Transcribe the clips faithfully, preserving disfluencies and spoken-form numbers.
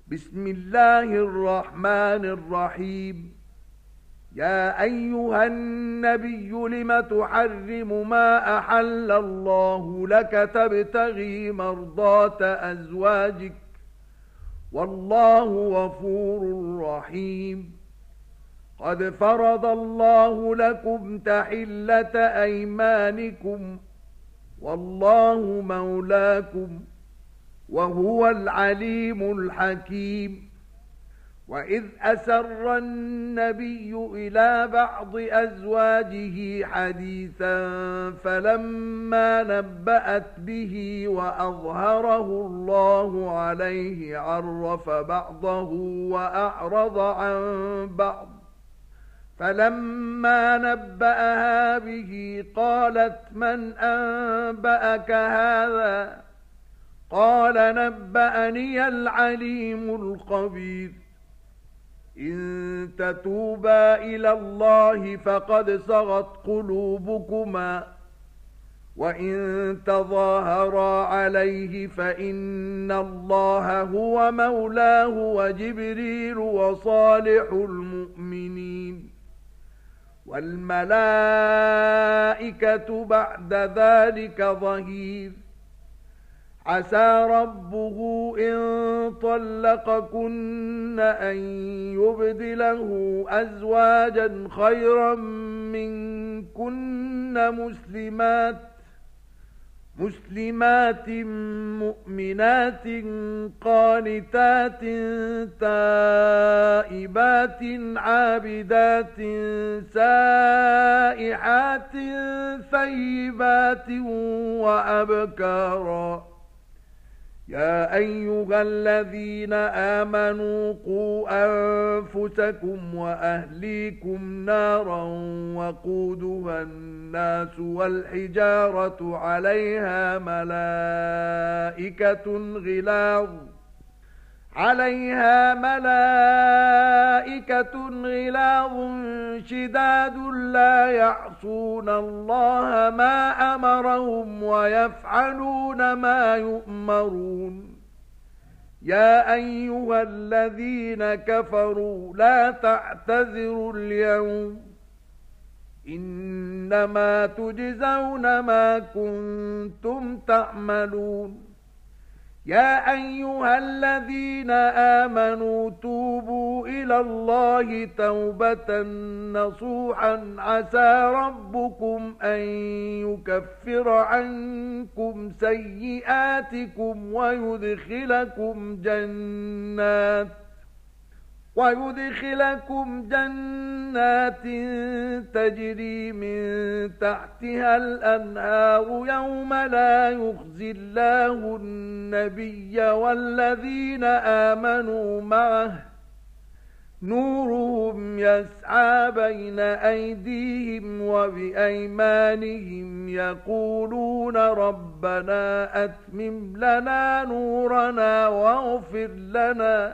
بسم الله الرحمن الرحيم. يا أيها النبي لم تحرم ما أحل الله لك تبتغي مرضات أزواجك والله غفور رحيم. قد فرض الله لكم تحلة أيمانكم والله مولاكم وهو العليم الحكيم. وإذ أسر النبي إلى بعض أزواجه حديثا فلما نبأت به وأظهره الله عليه عرف بعضه وأعرض عن بعض، فلما نبأها به قالت من أنبأك هذا؟ قال نبأني العليم الخبير. إن تتوبا إلى الله فقد صغت قلوبكما وإن تظاهرا عليه فإن الله هو مولاه وجبريل وصالح المؤمنين والملائكة بعد ذلك ظهير. عسى ربه إن طلقكن أن يبدله أزواجا خيرا منكن مسلمات مسلمات مؤمنات قانتات تائبات عابدات سائحات ثيبات وأبكارا. يا أيها الذين آمنوا قوا أنفسكم وأهليكم نارا وقودها الناس والحجارة عليها ملائكة غلاظ عليها ملائكة غلاظ شداد لا يعصون الله ما أمرهم ويفعلون ما يؤمرون. يا أيها الذين كفروا لا تعتذروا اليوم إنما تجزون ما كنتم تعملون. يا أيها الذين آمنوا توبوا إلى الله توبة نصوحا عسى ربكم أن يكفر عنكم سيئاتكم ويدخلكم جنات ويدخلكم جنات تجري من تحتها الأنهار يوم لا يخزي الله النبي والذين آمنوا معه نورهم يسعى بين أيديهم وبأيمانهم يقولون ربنا أتمم لنا نورنا واغفر لنا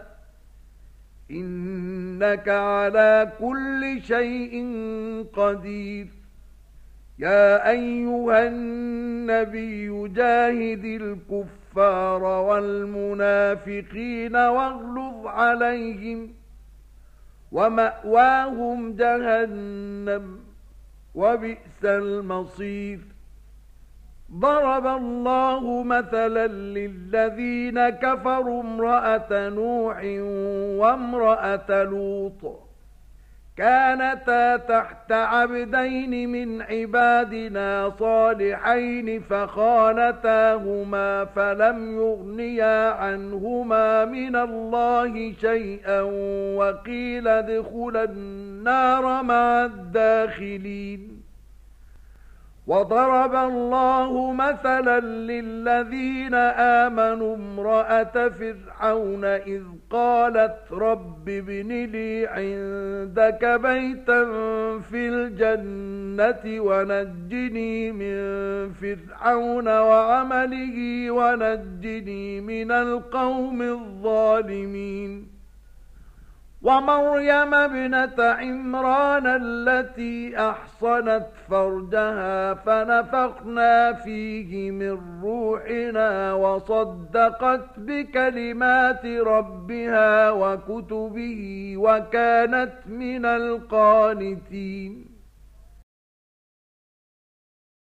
إنك على كل شيء قدير. يا أيها النبي جاهد الكفار والمنافقين واغلظ عليهم ومأواهم جهنم وبئس المصير. ضرب الله مثلا للذين كفروا امرأة نوح وامرأة لوط كانتا تحت عبدين من عبادنا صالحين فخانتاهما فلم يغنيا عنهما من الله شيئا وقيل ادخلا النار مع الداخلين. وضرب الله مثلا للذين آمنوا امرأة فرعون إذ قالت رب ابن لي عندك بيتا في الجنة ونجني من فرعون وعمله ونجني من القوم الظالمين. ومريم ابنة عمران التي أحصنت فرجها فنفخنا فيه من روحنا وصدقت بكلمات ربها وكتبه وكانت من القانتين